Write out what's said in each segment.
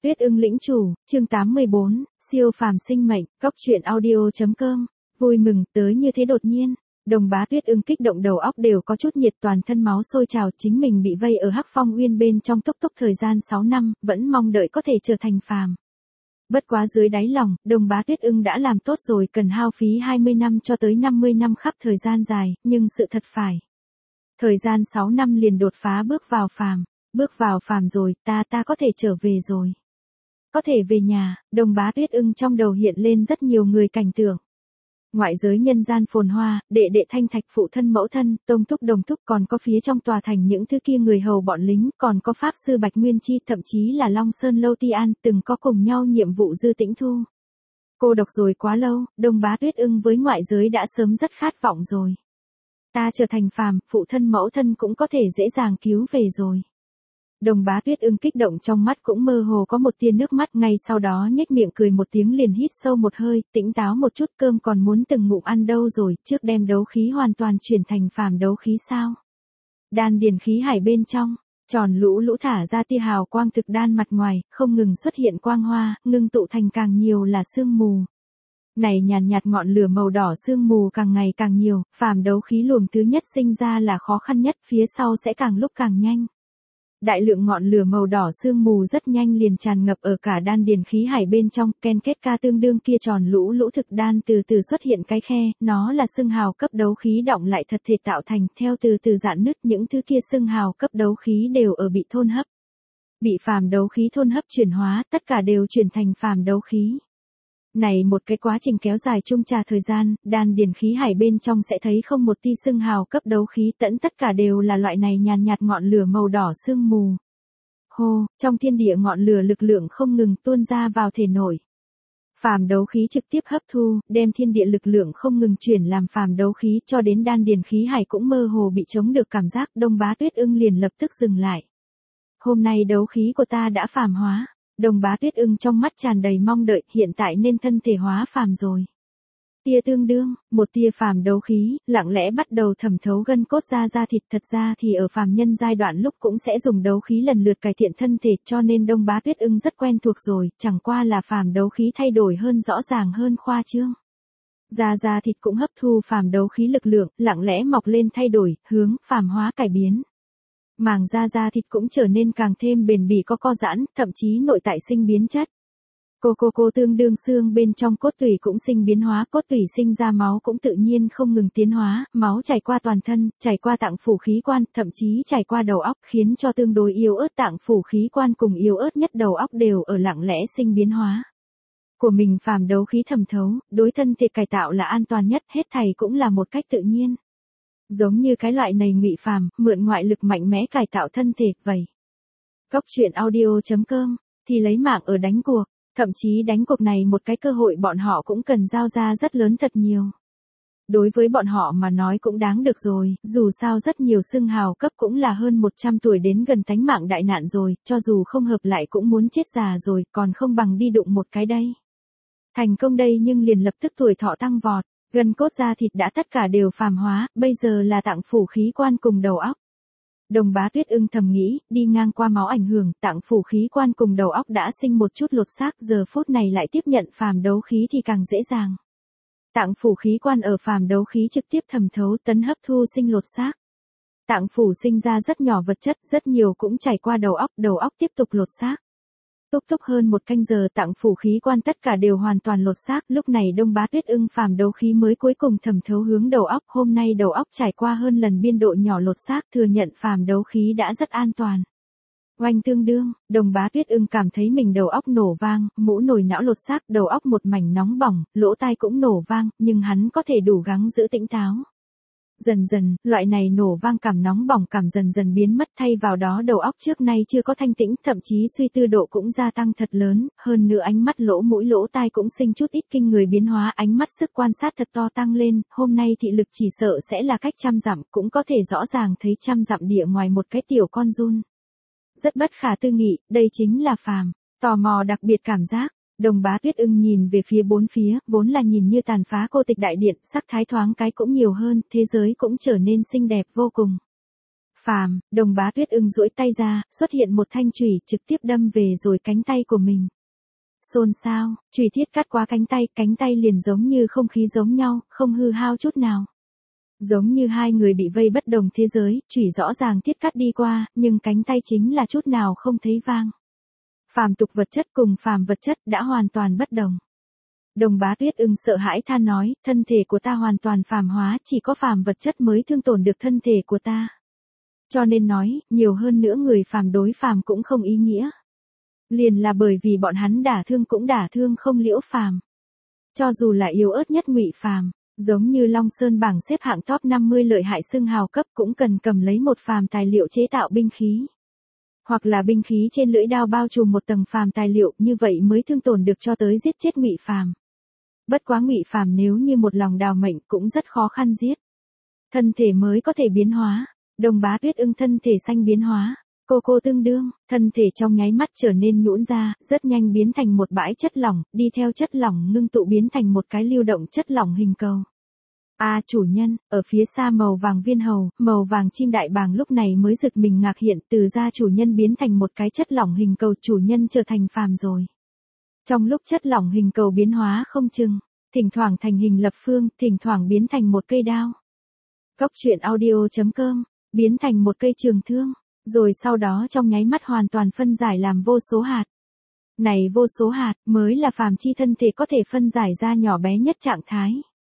Tuyết ưng lĩnh chủ, chương 84, siêu phàm sinh mệnh, cóc truyện audio.com. Vui mừng, tới như thế đột nhiên. Đồng bá Tuyết ưng kích động đầu óc đều có chút nhiệt, toàn thân máu sôi trào, chính mình bị vây ở Hắc Phong Uyên bên trong tốc thời gian 6 năm, vẫn mong đợi có thể trở thành phàm. Bất quá dưới đáy lòng, đồng bá Tuyết ưng đã làm tốt rồi, cần hao phí 20 năm cho tới 50 năm khắp thời gian dài, nhưng sự thật phải. Thời gian 6 năm liền đột phá bước vào phàm. Bước vào phàm rồi, ta có thể trở về rồi. Có thể về nhà, đồng bá Tuyết ưng trong đầu hiện lên rất nhiều người cảnh tượng. Ngoại giới nhân gian phồn hoa, đệ thanh thạch, phụ thân mẫu thân, tông thúc đồng thúc, còn có phía trong tòa thành những thứ kia người hầu bọn lính, còn có pháp sư Bạch Nguyên Chi, thậm chí là Long Sơn Lâu Ti An, từng có cùng nhau nhiệm vụ Dư Tĩnh Thu. Cô độc rồi quá lâu, đồng bá Tuyết ưng với ngoại giới đã sớm rất khát vọng rồi. Ta trở thành phàm, phụ thân mẫu thân cũng có thể dễ dàng cứu về rồi. Đồng bá Tuyết ưng kích động, trong mắt cũng mơ hồ có một tia nước mắt, ngay sau đó nhếch miệng cười một tiếng, liền hít sâu một hơi, tỉnh táo một chút, cơm còn muốn từng ngụm ăn đâu rồi, trước đem đấu khí hoàn toàn chuyển thành phàm đấu khí sao? Đan điền khí hải bên trong, tròn lũ thả ra tia hào quang, thực đan mặt ngoài, không ngừng xuất hiện quang hoa, ngưng tụ thành càng nhiều là sương mù. Này nhàn nhạt ngọn lửa màu đỏ sương mù càng ngày càng nhiều, phàm đấu khí luồng thứ nhất sinh ra là khó khăn nhất, phía sau sẽ càng lúc càng nhanh. Đại lượng ngọn lửa màu đỏ sương mù rất nhanh liền tràn ngập ở cả đan điền khí hải bên trong, ken kết ca tương đương kia tròn lũ thực đan từ từ xuất hiện cái khe, nó là xương hào cấp đấu khí động lại thật thể tạo thành, theo từ từ rạn nứt, những thứ kia xương hào cấp đấu khí đều ở bị thôn hấp. Bị phàm đấu khí thôn hấp chuyển hóa, tất cả đều chuyển thành phàm đấu khí. Này một cái quá trình kéo dài chung trà thời gian, đan điền khí hải bên trong sẽ thấy không một tia xương hào cấp đấu khí, tất cả đều là loại này nhàn nhạt ngọn lửa màu đỏ sương mù. Hô, trong thiên địa ngọn lửa lực lượng không ngừng tuôn ra vào thể nội. Phàm đấu khí trực tiếp hấp thu, đem thiên địa lực lượng không ngừng chuyển làm phàm đấu khí, cho đến đan điền khí hải cũng mơ hồ bị chống được cảm giác, đồng bá Tuyết ưng liền lập tức dừng lại. Hôm nay đấu khí của ta đã phàm hóa. Đồng bá Tuyết ưng trong mắt tràn đầy mong đợi, hiện tại nên thân thể hóa phàm rồi. Tia tương đương, một tia phàm đấu khí, lặng lẽ bắt đầu thẩm thấu gân cốt da thịt, thật ra thì ở phàm nhân giai đoạn lúc cũng sẽ dùng đấu khí lần lượt cải thiện thân thể, cho nên đồng bá Tuyết ưng rất quen thuộc rồi, chẳng qua là phàm đấu khí thay đổi hơn, rõ ràng hơn khoa trương. Da thịt cũng hấp thu phàm đấu khí lực lượng, lặng lẽ mọc lên thay đổi, hướng phàm hóa cải biến. Màng da thịt cũng trở nên càng thêm bền bỉ, có co giãn, thậm chí nội tại sinh biến chất. Cô tương đương xương bên trong cốt tủy cũng sinh biến hóa, cốt tủy sinh ra máu cũng tự nhiên không ngừng tiến hóa, máu chảy qua toàn thân, chảy qua tạng phủ khí quan, thậm chí chảy qua đầu óc, khiến cho tương đối yếu ớt tạng phủ khí quan cùng yếu ớt nhất đầu óc đều ở lặng lẽ sinh biến hóa. Của mình phàm đấu khí thẩm thấu, đối thân thể cải tạo là an toàn nhất, hết thảy cũng là một cách tự nhiên. Giống như cái loại này ngụy phàm, mượn ngoại lực mạnh mẽ cải tạo thân thể, vậy. Cóc truyện audio.com, thì lấy mạng ở đánh cuộc, thậm chí đánh cuộc này một cái cơ hội bọn họ cũng cần giao ra rất lớn thật nhiều. Đối với bọn họ mà nói cũng đáng được rồi, dù sao rất nhiều xương hào cấp cũng là hơn 100 tuổi đến gần tánh mạng đại nạn rồi, cho dù không hợp lại cũng muốn chết già rồi, còn không bằng đi đụng một cái đây. Thành công đây, nhưng liền lập tức tuổi thọ tăng vọt. Gân cốt da thịt đã tất cả đều phàm hóa, bây giờ là tạng phủ khí quan cùng đầu óc. Đồng bá Tuyết ưng thầm nghĩ, đi ngang qua máu ảnh hưởng, tạng phủ khí quan cùng đầu óc đã sinh một chút lột xác, giờ phút này lại tiếp nhận phàm đấu khí thì càng dễ dàng. Tạng phủ khí quan ở phàm đấu khí trực tiếp thẩm thấu, tấn hấp thu sinh lột xác. Tạng phủ sinh ra rất nhỏ vật chất, rất nhiều cũng chảy qua đầu óc tiếp tục lột xác. Túc hơn một canh giờ, tạng phủ khí quan tất cả đều hoàn toàn lột xác, lúc này đồng bá Tuyết ưng phàm đấu khí mới cuối cùng thẩm thấu hướng đầu óc, hôm nay đầu óc trải qua hơn lần biên độ nhỏ lột xác, thừa nhận phàm đấu khí đã rất an toàn. Oanh tương đương, đồng bá Tuyết ưng cảm thấy mình đầu óc nổ vang, mũ nổi não lột xác, đầu óc một mảnh nóng bỏng, lỗ tai cũng nổ vang, nhưng hắn có thể đủ gắng giữ tỉnh táo. Dần dần, loại này nổ vang cảm nóng bỏng cảm dần biến mất, thay vào đó đầu óc trước nay chưa có thanh tĩnh, thậm chí suy tư độ cũng gia tăng thật lớn, hơn nữa ánh mắt lỗ mũi lỗ tai cũng sinh chút ít kinh người biến hóa, ánh mắt sức quan sát thật to tăng lên, hôm nay thị lực chỉ sợ sẽ là cách 100 dặm, cũng có thể rõ ràng thấy 100 dặm địa ngoài một cái tiểu con giun. Rất bất khả tư nghị, đây chính là phàm, tò mò đặc biệt cảm giác. Đồng bá Tuyết ưng nhìn về phía bốn phía, vốn là nhìn như tàn phá cô tịch đại điện, sắc thái thoáng cái cũng nhiều hơn, thế giới cũng trở nên xinh đẹp vô cùng. Phàm, Đồng Bá Tuyết Ưng duỗi tay ra, xuất hiện một thanh chùy trực tiếp đâm về rồi cánh tay của mình. Xôn xao, chùy thiết cắt qua cánh tay liền giống như không khí giống nhau, không hư hao chút nào. Giống như hai người bị vây bất đồng thế giới, chùy rõ ràng thiết cắt đi qua, nhưng cánh tay chính là chút nào không thấy vang. Phàm tục vật chất cùng phàm vật chất đã hoàn toàn bất đồng. Đồng Bá Tuyết Ưng sợ hãi than nói, thân thể của ta hoàn toàn phàm hóa, chỉ có phàm vật chất mới thương tổn được thân thể của ta. Cho nên nói, nhiều hơn nữa người phàm đối phàm cũng không ý nghĩa. Liền là bởi vì bọn hắn đả thương không Liễu Phàm. Cho dù là yếu ớt nhất Ngụy Phàm, giống như Long Sơn bảng xếp hạng top 50 lợi hại xưng hào cấp cũng cần cầm lấy một phàm tài liệu chế tạo binh khí. Hoặc là binh khí trên lưỡi đao bao trùm một tầng phàm tài liệu, như vậy mới thương tổn được cho tới giết chết Ngụy Phàm. Bất quá Ngụy Phàm nếu như một lòng đào mệnh cũng rất khó khăn giết. Thân thể mới có thể biến hóa. Đồng Bá Tuyết Ưng thân thể xanh biến hóa. Cô tương đương, thân thể trong nháy mắt trở nên nhũn ra, rất nhanh biến thành một bãi chất lỏng, đi theo chất lỏng ngưng tụ biến thành một cái lưu động chất lỏng hình cầu. Chủ nhân, ở phía xa màu vàng viên hầu, màu vàng chim đại bàng lúc này mới giật mình ngạc hiện, từ ra chủ nhân biến thành một cái chất lỏng hình cầu, chủ nhân trở thành phàm rồi. Trong lúc chất lỏng hình cầu biến hóa không chừng, thỉnh thoảng thành hình lập phương, thỉnh thoảng biến thành một cây đao. Góc truyện audio.com, biến thành một cây trường thương, rồi sau đó trong nháy mắt hoàn toàn phân giải làm vô số hạt. Này vô số hạt mới là phàm chi thân thể có thể phân giải ra nhỏ bé nhất trạng thái.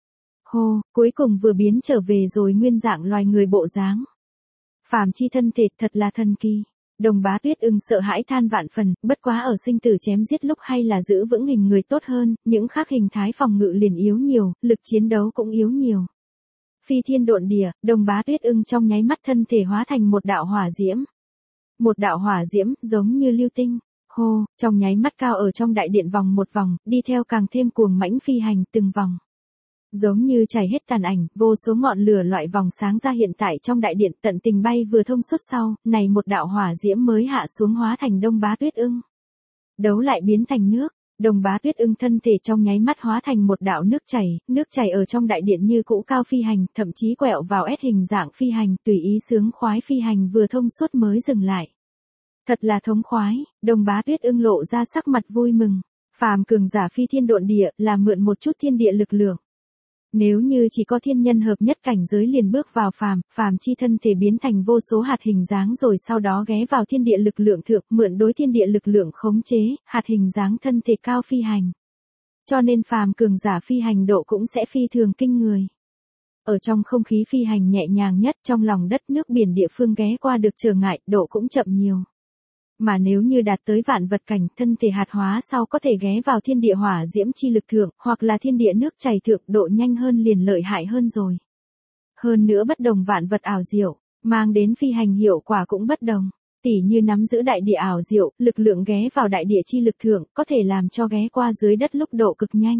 Hô, cuối cùng vừa biến trở về rồi nguyên dạng loài người bộ dáng. Phàm chi thân thể thật là thần kỳ. Đồng Bá Tuyết Ưng sợ hãi than vạn phần, bất quá ở sinh tử chém giết lúc hay là giữ vững hình người tốt hơn, những khác hình thái phòng ngự liền yếu nhiều, lực chiến đấu cũng yếu nhiều. Phi thiên độn địa, Đồng Bá Tuyết Ưng trong nháy mắt thân thể hóa thành một đạo hỏa diễm. Một đạo hỏa diễm, giống như lưu tinh. Hô, trong nháy mắt cao ở trong đại điện vòng một vòng, đi theo càng thêm cuồng mãnh phi hành từng vòng. Giống như chảy hết tàn ảnh, vô số ngọn lửa loại vòng sáng ra hiện tại trong đại điện, tận tình bay vừa thông suốt sau, này một đạo hỏa diễm mới hạ xuống hóa thành Đồng Bá Tuyết Ưng. Đấu lại biến thành nước, Đồng Bá Tuyết Ưng thân thể trong nháy mắt hóa thành một đạo nước chảy ở trong đại điện như cũ cao phi hành, thậm chí quẹo vào S hình dạng phi hành, tùy ý sướng khoái phi hành vừa thông suốt mới dừng lại. Thật là thống khoái, Đồng Bá Tuyết Ưng lộ ra sắc mặt vui mừng. Phàm cường giả phi thiên độn địa là mượn một chút thiên địa lực lượng. Nếu như chỉ có thiên nhân hợp nhất cảnh giới liền bước vào phàm chi thân thể biến thành vô số hạt hình dáng rồi sau đó ghé vào thiên địa lực lượng thượng, mượn đối thiên địa lực lượng khống chế, hạt hình dáng thân thể cao phi hành. Cho nên phàm cường giả phi hành độ cũng sẽ phi thường kinh người. Ở trong không khí phi hành nhẹ nhàng nhất, trong lòng đất nước biển địa phương ghé qua được trở ngại, độ cũng chậm nhiều. Mà nếu như đạt tới vạn vật cảnh, thân thể hạt hóa sau có thể ghé vào thiên địa hỏa diễm chi lực thượng, hoặc là thiên địa nước chảy thượng, độ nhanh hơn liền lợi hại hơn rồi. Hơn nữa bất đồng vạn vật ảo diệu, mang đến phi hành hiệu quả cũng bất đồng. Tỉ như nắm giữ đại địa ảo diệu, lực lượng ghé vào đại địa chi lực thượng, có thể làm cho ghé qua dưới đất lúc độ cực nhanh.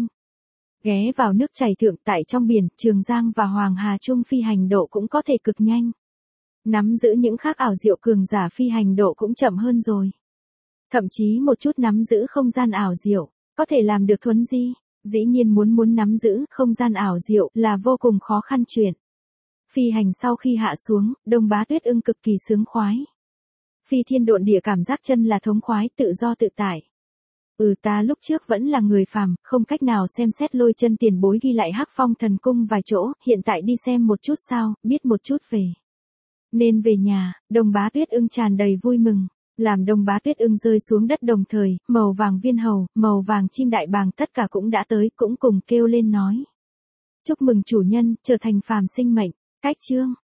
Ghé vào nước chảy thượng tại trong biển, Trường Giang và Hoàng Hà Trung phi hành độ cũng có thể cực nhanh. Nắm giữ những khác ảo diệu cường giả phi hành độ cũng chậm hơn rồi. Thậm chí một chút nắm giữ không gian ảo diệu, có thể làm được thuấn di, dĩ nhiên muốn nắm giữ không gian ảo diệu là vô cùng khó khăn chuyện. Phi hành sau khi hạ xuống, Đồng Bá Tuyết Ưng cực kỳ sướng khoái. Phi thiên độn địa cảm giác chân là thống khoái, tự do tự tại. Ta lúc trước vẫn là người phàm, không cách nào xem xét Lôi Chân tiền bối ghi lại Hắc Phong thần cung vài chỗ, hiện tại đi xem một chút sao, biết một chút về. Nên về nhà, Đồng Bá Tuyết Ưng tràn đầy vui mừng. Làm Đồng Bá Tuyết Ưng rơi xuống đất đồng thời, màu vàng viên hầu, màu vàng chim đại bàng tất cả cũng đã tới, cũng cùng kêu lên nói. Chúc mừng chủ nhân, trở thành phàm sinh mệnh. Cách chương.